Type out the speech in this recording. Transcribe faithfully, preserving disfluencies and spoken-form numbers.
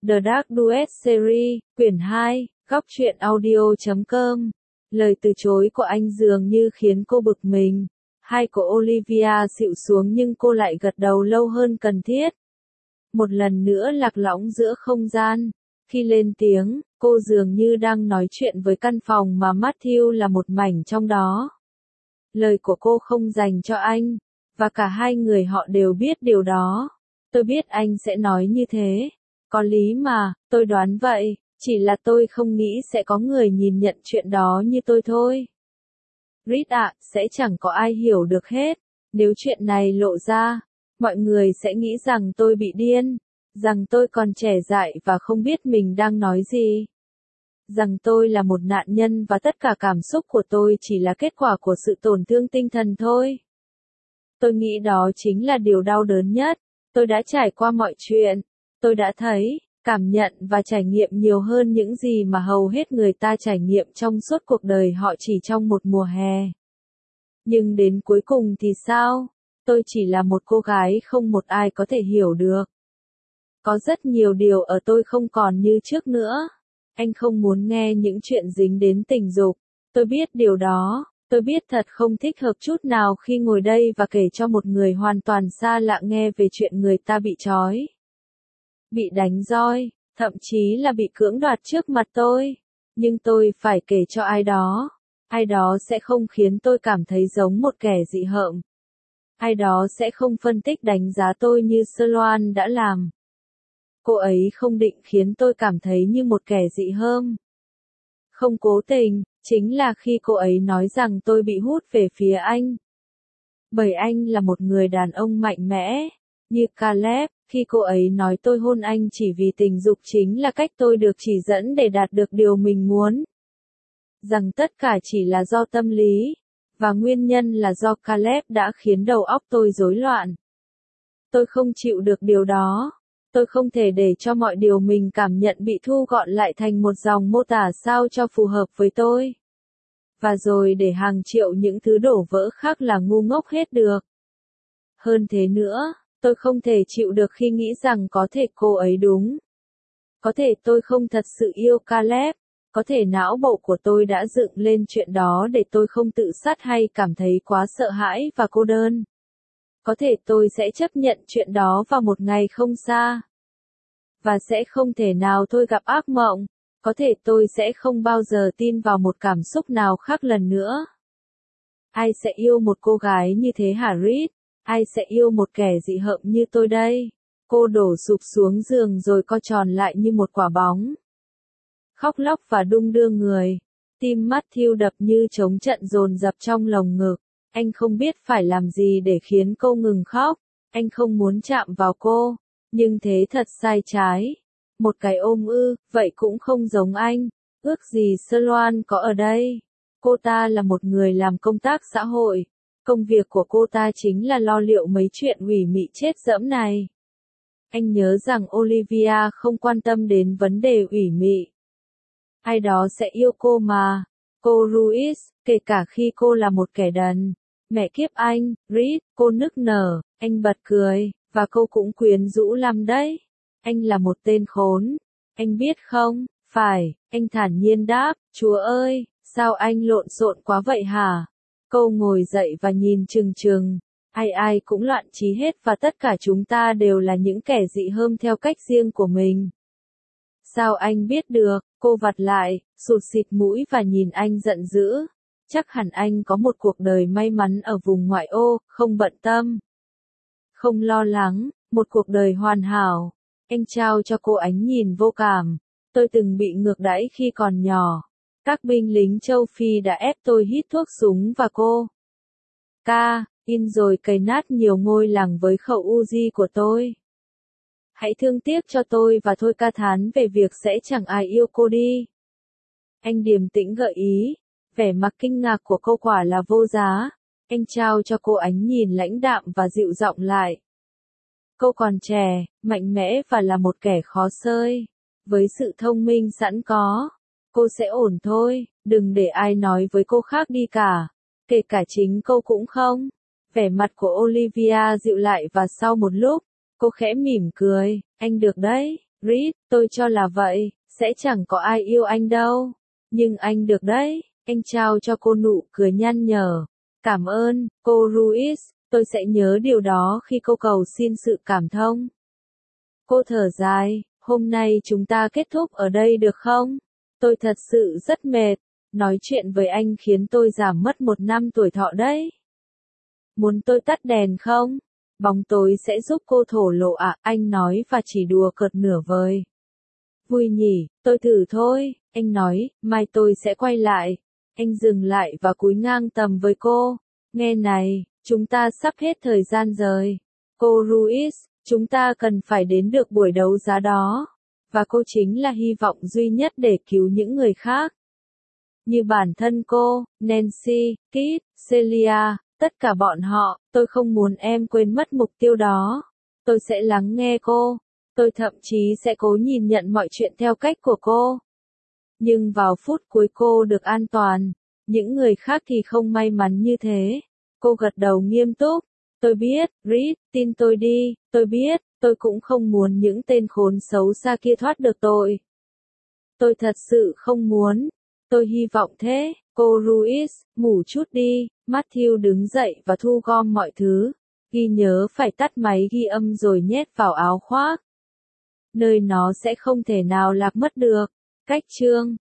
The Dark Duet Series, quyển hai, góc truyện audio chấm com. Lời từ chối của anh dường như khiến cô bực mình. Hai của Olivia xịu xuống nhưng cô lại gật đầu lâu hơn cần thiết. Một lần nữa lạc lõng giữa không gian. Khi lên tiếng, cô dường như đang nói chuyện với căn phòng mà Matthew là một mảnh trong đó. Lời của cô không dành cho anh, và cả hai người họ đều biết điều đó. Tôi biết anh sẽ nói như thế. Có lý mà, tôi đoán vậy, chỉ là tôi không nghĩ sẽ có người nhìn nhận chuyện đó như tôi thôi. Reed ạ, sẽ chẳng có ai hiểu được hết. Nếu chuyện này lộ ra, mọi người sẽ nghĩ rằng tôi bị điên, rằng tôi còn trẻ dại và không biết mình đang nói gì. Rằng tôi là một nạn nhân và tất cả cảm xúc của tôi chỉ là kết quả của sự tổn thương tinh thần thôi. Tôi nghĩ đó chính là điều đau đớn nhất. Tôi đã trải qua mọi chuyện. Tôi đã thấy, cảm nhận và trải nghiệm nhiều hơn những gì mà hầu hết người ta trải nghiệm trong suốt cuộc đời họ chỉ trong một mùa hè. Nhưng đến cuối cùng thì sao? Tôi chỉ là một cô gái không một ai có thể hiểu được. Có rất nhiều điều ở tôi không còn như trước nữa. Anh không muốn nghe những chuyện dính đến tình dục. Tôi biết điều đó. Tôi biết thật không thích hợp chút nào khi ngồi đây và kể cho một người hoàn toàn xa lạ nghe về chuyện người ta bị trói, bị đánh roi, thậm chí là bị cưỡng đoạt trước mặt tôi. Nhưng tôi phải kể cho ai đó. Ai đó sẽ không khiến tôi cảm thấy giống một kẻ dị hợm. Ai đó sẽ không phân tích đánh giá tôi như Sloan đã làm. Cô ấy không định khiến tôi cảm thấy như một kẻ dị hợm. Không cố tình, chính là khi cô ấy nói rằng tôi bị hút về phía anh. Bởi anh là một người đàn ông mạnh mẽ, như Caleb, khi cô ấy nói tôi hôn anh chỉ vì tình dục chính là cách tôi được chỉ dẫn để đạt được điều mình muốn. Rằng tất cả chỉ là do tâm lý, và nguyên nhân là do Caleb đã khiến đầu óc tôi rối loạn. Tôi không chịu được điều đó. Tôi không thể để cho mọi điều mình cảm nhận bị thu gọn lại thành một dòng mô tả sao cho phù hợp với tôi. Và rồi để hàng triệu những thứ đổ vỡ khác là ngu ngốc hết được. Hơn thế nữa, tôi không thể chịu được khi nghĩ rằng có thể cô ấy đúng. Có thể tôi không thật sự yêu Caleb. Có thể não bộ của tôi đã dựng lên chuyện đó để tôi không tự sát hay cảm thấy quá sợ hãi và cô đơn. Có thể tôi sẽ chấp nhận chuyện đó vào một ngày không xa. Và sẽ không thể nào tôi gặp ác mộng. Có thể tôi sẽ không bao giờ tin vào một cảm xúc nào khác lần nữa. Ai sẽ yêu một cô gái như thế hả Reed? Ai sẽ yêu một kẻ dị hợm như tôi đây? Cô đổ sụp xuống giường rồi co tròn lại như một quả bóng. Khóc lóc và đung đưa người. Tim Matthew đập như trống trận dồn dập trong lồng ngực. Anh không biết phải làm gì để khiến cô ngừng khóc. Anh không muốn chạm vào cô. Nhưng thế thật sai trái. Một cái ôm ư, vậy cũng không giống anh. Ước gì Sloan có ở đây. Cô ta là một người làm công tác xã hội. Công việc của cô ta chính là lo liệu mấy chuyện ủy mị chết dẫm này. Anh nhớ rằng Olivia không quan tâm đến vấn đề ủy mị. Ai đó sẽ yêu cô mà. Cô Ruiz, kể cả khi cô là một kẻ đần. Mẹ kiếp anh, Reed, cô nức nở, anh bật cười, và cô cũng quyến rũ lắm đấy. Anh là một tên khốn. Anh biết không? Phải, anh thản nhiên đáp, Chúa ơi, sao anh lộn xộn quá vậy hả? Cô ngồi dậy và nhìn chừng chừng. Ai ai cũng loạn trí hết và tất cả chúng ta đều là những kẻ dị hợm theo cách riêng của mình. Sao anh biết được? Cô vặt lại, sụt xịt mũi và nhìn anh giận dữ. Chắc hẳn anh có một cuộc đời may mắn ở vùng ngoại ô, không bận tâm, không lo lắng, một cuộc đời hoàn hảo. Anh trao cho cô ánh nhìn vô cảm. Tôi từng bị ngược đãi khi còn nhỏ. Các binh lính châu Phi đã ép tôi hít thuốc súng và cô ca, in rồi cày nát nhiều ngôi làng với khẩu Uzi của tôi. Hãy thương tiếc cho tôi và thôi ca thán về việc sẽ chẳng ai yêu cô đi. Anh điềm tĩnh gợi ý. Vẻ mặt kinh ngạc của cô quả là vô giá. Anh trao cho cô ánh nhìn lãnh đạm và dịu giọng lại. Cô còn trẻ, mạnh mẽ và là một kẻ khó xơi. Với sự thông minh sẵn có, cô sẽ ổn thôi, đừng để ai nói với cô khác đi cả. Kể cả chính cô cũng không. Vẻ mặt của Olivia dịu lại và sau một lúc, cô khẽ mỉm cười, anh được đấy, Reed, tôi cho là vậy, sẽ chẳng có ai yêu anh đâu. Nhưng anh được đấy, anh trao cho cô nụ cười nhăn nhở. Cảm ơn, cô Ruiz, tôi sẽ nhớ điều đó khi cô cầu xin sự cảm thông. Cô thở dài, hôm nay chúng ta kết thúc ở đây được không? Tôi thật sự rất mệt, nói chuyện với anh khiến tôi giảm mất một năm tuổi thọ đấy. Muốn tôi tắt đèn không? Bóng tối sẽ giúp cô thổ lộ ạ, anh nói và chỉ đùa cợt nửa vời. Vui nhỉ, tôi thử thôi, anh nói, mai tôi sẽ quay lại. Anh dừng lại và cúi ngang tầm với cô. Nghe này, chúng ta sắp hết thời gian rồi. Cô Ruiz, chúng ta cần phải đến được buổi đấu giá đó. Và cô chính là hy vọng duy nhất để cứu những người khác. Như bản thân cô, Nancy, Kit, Celia, tất cả bọn họ, tôi không muốn em quên mất mục tiêu đó. Tôi sẽ lắng nghe cô. Tôi thậm chí sẽ cố nhìn nhận mọi chuyện theo cách của cô. Nhưng vào phút cuối cô được an toàn. Những người khác thì không may mắn như thế. Cô gật đầu nghiêm túc. Tôi biết, Reed, tin tôi đi, tôi biết, tôi cũng không muốn những tên khốn xấu xa kia thoát được tội. Tôi thật sự không muốn. Tôi hy vọng thế. Cô Ruiz, ngủ chút đi. Matthew đứng dậy và thu gom mọi thứ. Ghi nhớ phải tắt máy ghi âm rồi nhét vào áo khoác. Nơi nó sẽ không thể nào lạc mất được. Cách chương